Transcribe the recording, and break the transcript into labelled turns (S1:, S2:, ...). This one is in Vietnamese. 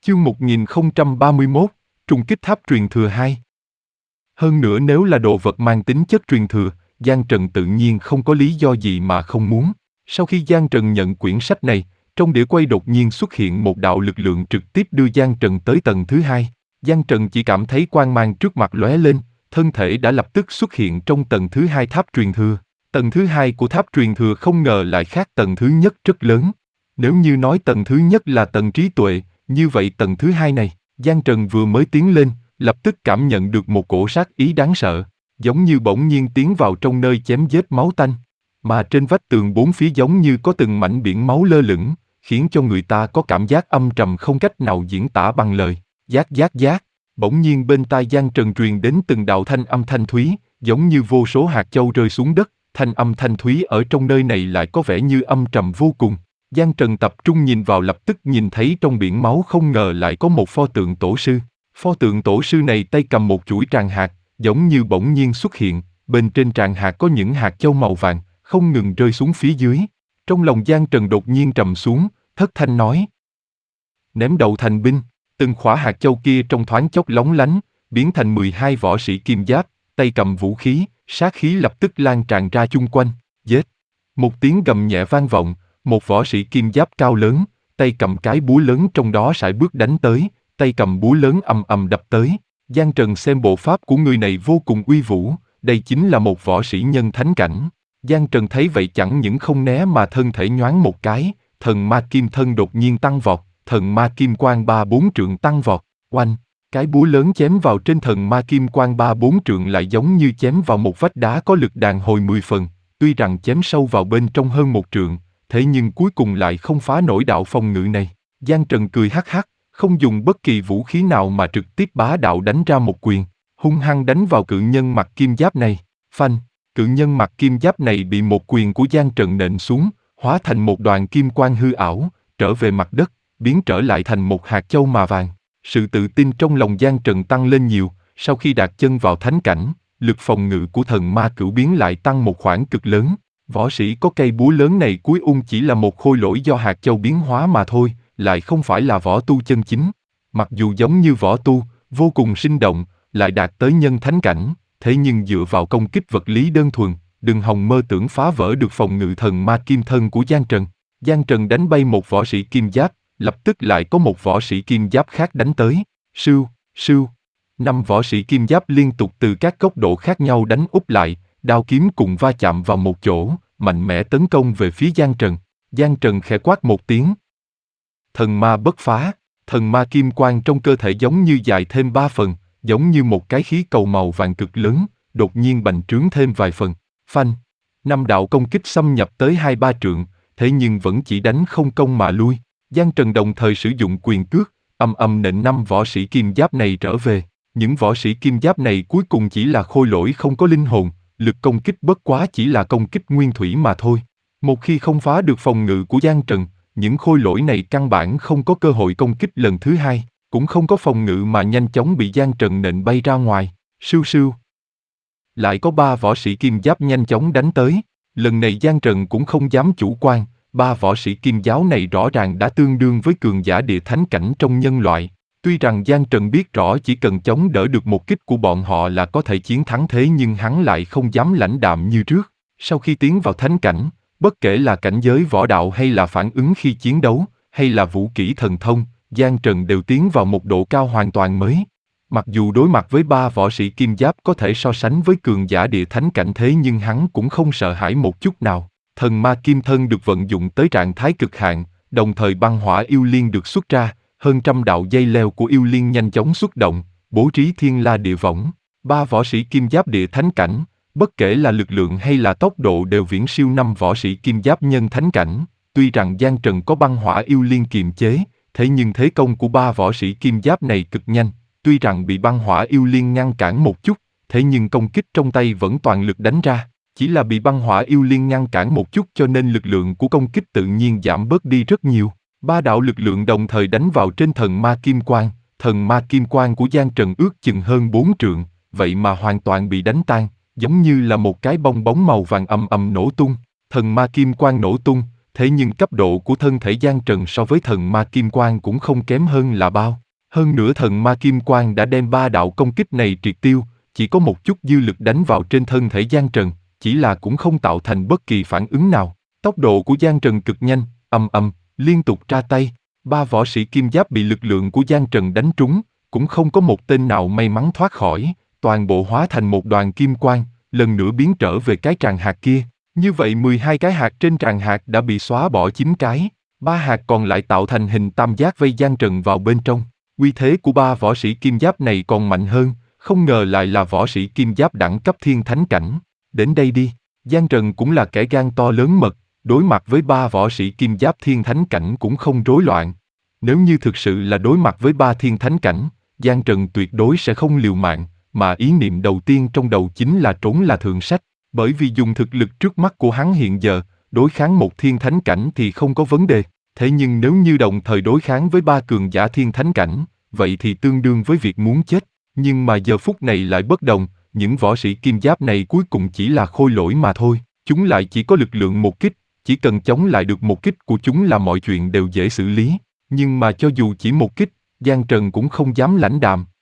S1: Chương 1031, trùng kích tháp truyền thừa 2. Hơn nữa nếu là đồ vật mang tính chất truyền thừa, Giang Trần tự nhiên không có lý do gì mà không muốn. Sau khi Giang Trần nhận quyển sách này, trong đĩa quay đột nhiên xuất hiện một đạo lực lượng trực tiếp đưa Giang Trần tới tầng thứ 2. Giang Trần chỉ cảm thấy quang mang trước mặt lóe lên, thân thể đã lập tức xuất hiện trong tầng thứ 2 tháp truyền thừa. Tầng thứ 2 của tháp truyền thừa không ngờ lại khác tầng thứ nhất rất lớn. Nếu như nói tầng thứ nhất là tầng trí tuệ, như vậy tầng thứ 2 này, Giang Trần vừa mới tiến lên, lập tức cảm nhận được một cổ sát ý đáng sợ, giống như bỗng nhiên tiến vào trong nơi chém giết máu tanh, mà trên vách tường bốn phía giống như có từng mảnh biển máu lơ lửng, khiến cho người ta có cảm giác âm trầm không cách nào diễn tả bằng lời. Giác giác giác, bỗng nhiên bên tai Giang Trần truyền đến từng đạo thanh âm thanh thúy, giống như vô số hạt châu rơi xuống đất, thanh âm thanh thúy ở trong nơi này lại có vẻ như âm trầm vô cùng. Giang Trần tập trung nhìn vào lập tức nhìn thấy trong biển máu không ngờ lại có một pho tượng tổ sư. Pho tượng tổ sư này tay cầm một chuỗi tràng hạt, giống như bỗng nhiên xuất hiện, bên trên tràng hạt có những hạt châu màu vàng, không ngừng rơi xuống phía dưới. Trong lòng Giang Trần đột nhiên trầm xuống, thất thanh nói. Ném đầu thành binh, từng khỏa hạt châu kia trong thoáng chốc lóng lánh, biến thành 12 võ sĩ kim giáp, tay cầm vũ khí, sát khí lập tức lan tràn ra chung quanh, giết. Một tiếng gầm nhẹ vang vọng, một võ sĩ kim giáp cao lớn, tay cầm cái búa lớn trong đó sải bước đánh tới, tay cầm búa lớn ầm ầm đập tới. Giang Trần xem bộ pháp của người này vô cùng uy vũ, đây chính là một võ sĩ nhân thánh cảnh. Giang Trần thấy vậy chẳng những không né mà thân thể nhoáng một cái, thần ma kim thân đột nhiên tăng vọt, thần ma kim quang 3-4 trượng tăng vọt, oanh, cái búa lớn chém vào trên thần ma kim quang 3-4 trượng lại giống như chém vào một vách đá có lực đàn hồi 10 phần, tuy rằng chém sâu vào bên trong hơn 1 trượng, thế nhưng cuối cùng lại không phá nổi đạo phòng ngự này. Giang Trần cười hắc hắc, không dùng bất kỳ vũ khí nào mà trực tiếp bá đạo đánh ra một quyền, hung hăng đánh vào cự nhân mặc kim giáp này. Phanh, cự nhân mặc kim giáp này bị một quyền của Giang Trần nện xuống, hóa thành một đoàn kim quang hư ảo, trở về mặt đất, biến trở lại thành một hạt châu màu vàng. Sự tự tin trong lòng Giang Trần tăng lên nhiều, sau khi đặt chân vào thánh cảnh, lực phòng ngự của thần ma cửu biến lại tăng một khoảng cực lớn. Võ sĩ có cây búa lớn này cuối chỉ là một khôi lỗi do hạt châu biến hóa mà thôi, lại không phải là võ tu chân chính. Mặc dù giống như võ tu, vô cùng sinh động, lại đạt tới nhân thánh cảnh, thế nhưng dựa vào công kích vật lý đơn thuần, đừng hòng mơ tưởng phá vỡ được phòng ngự thần ma kim thân của Giang Trần. Giang Trần đánh bay một võ sĩ kim giáp, lập tức lại có một võ sĩ kim giáp khác đánh tới. Sưu, sưu. 5 võ sĩ kim giáp liên tục từ các góc độ khác nhau đánh úp lại, đao kiếm cùng va chạm vào một chỗ, mạnh mẽ tấn công về phía Giang Trần. Giang Trần khẽ quát một tiếng. Thần ma bất phá, thần ma kim quang trong cơ thể giống như dài thêm 3 phần, giống như một cái khí cầu màu vàng cực lớn, đột nhiên bành trướng thêm vài phần. Phanh, 5 đạo công kích xâm nhập tới 2-3 trượng, thế nhưng vẫn chỉ đánh không công mà lui. Giang Trần đồng thời sử dụng quyền cước, ầm ầm nện 5 võ sĩ kim giáp này trở về. Những võ sĩ kim giáp này cuối cùng chỉ là khôi lỗi không có linh hồn, lực công kích bất quá chỉ là công kích nguyên thủy mà thôi. Một khi không phá được phòng ngự của Giang Trần, những khôi lỗi này căn bản không có cơ hội công kích lần thứ hai, cũng không có phòng ngự mà nhanh chóng bị Giang Trần nện bay ra ngoài. Sưu sưu. Lại có 3 võ sĩ kim giáp nhanh chóng đánh tới. Lần này Giang Trần cũng không dám chủ quan, 3 võ sĩ kim giáo này rõ ràng đã tương đương với cường giả địa thánh cảnh trong nhân loại. Tuy rằng Giang Trần biết rõ chỉ cần chống đỡ được một kích của bọn họ là có thể chiến thắng, thế nhưng hắn lại không dám lãnh đạm như trước. Sau khi tiến vào thánh cảnh, bất kể là cảnh giới võ đạo hay là phản ứng khi chiến đấu, hay là vũ kỹ thần thông, Giang Trần đều tiến vào một độ cao hoàn toàn mới. Mặc dù đối mặt với 3 võ sĩ kim giáp có thể so sánh với cường giả địa thánh cảnh, thế nhưng hắn cũng không sợ hãi một chút nào. Thần ma kim thân được vận dụng tới trạng thái cực hạn, đồng thời băng hỏa yêu liên được xuất ra, hơn trăm đạo dây leo của yêu liên nhanh chóng xuất động, bố trí thiên la địa võng. 3 võ sĩ kim giáp địa thánh cảnh, bất kể là lực lượng hay là tốc độ đều viễn siêu 5 võ sĩ kim giáp nhân thánh cảnh. Tuy rằng Giang Trần có băng hỏa yêu liên kiềm chế, thế nhưng thế công của 3 võ sĩ kim giáp này cực nhanh. Tuy rằng bị băng hỏa yêu liên ngăn cản một chút, thế nhưng công kích trong tay vẫn toàn lực đánh ra. Chỉ là bị băng hỏa yêu liên ngăn cản một chút cho nên lực lượng của công kích tự nhiên giảm bớt đi rất nhiều. 3 đạo lực lượng đồng thời đánh vào trên thần ma kim quang của Giang Trần ước chừng hơn 4 trượng, vậy mà hoàn toàn bị đánh tan, giống như là một cái bong bóng màu vàng ầm ầm nổ tung. Thần ma kim quang nổ tung, Thế nhưng cấp độ của thân thể Giang Trần so với thần ma kim quang cũng không kém hơn là bao. Hơn nữa thần ma kim quang đã đem 3 đạo công kích này triệt tiêu, chỉ có một chút dư lực đánh vào trên thân thể Giang Trần, chỉ là cũng không tạo thành bất kỳ phản ứng nào. Tốc độ của Giang Trần cực nhanh, liên tục ra tay. 3 võ sĩ kim giáp bị lực lượng của Giang Trần đánh trúng, cũng không có một tên nào may mắn thoát khỏi, toàn bộ hóa thành một đoàn kim quang, lần nữa biến trở về cái tràng hạt kia. Như vậy 12 cái hạt trên tràng hạt đã bị xóa bỏ 9 cái, 3 hạt còn lại tạo thành hình tam giác vây Giang Trần vào bên trong. Uy thế của 3 võ sĩ kim giáp này còn mạnh hơn, không ngờ lại là võ sĩ kim giáp đẳng cấp thiên thánh cảnh. Đến đây đi, Giang Trần cũng là kẻ gan to lớn mật, đối mặt với 3 võ sĩ kim giáp thiên thánh cảnh cũng không rối loạn. Nếu như thực sự là đối mặt với 3 thiên thánh cảnh, Giang Trần tuyệt đối sẽ không liều mạng, mà ý niệm đầu tiên trong đầu chính là trốn là thượng sách, bởi vì dùng thực lực trước mắt của hắn hiện giờ, đối kháng một thiên thánh cảnh thì không có vấn đề, thế nhưng nếu như đồng thời đối kháng với 3 cường giả thiên thánh cảnh, vậy thì tương đương với việc muốn chết. Nhưng mà giờ phút này lại bất đồng, những võ sĩ kim giáp này cuối cùng chỉ là khôi lỗi mà thôi, chúng lại chỉ có lực lượng một kích, chỉ cần chống lại được một kích của chúng là mọi chuyện đều dễ xử lý. Nhưng mà cho dù chỉ một kích, Giang Trần cũng không dám lãnh đạm,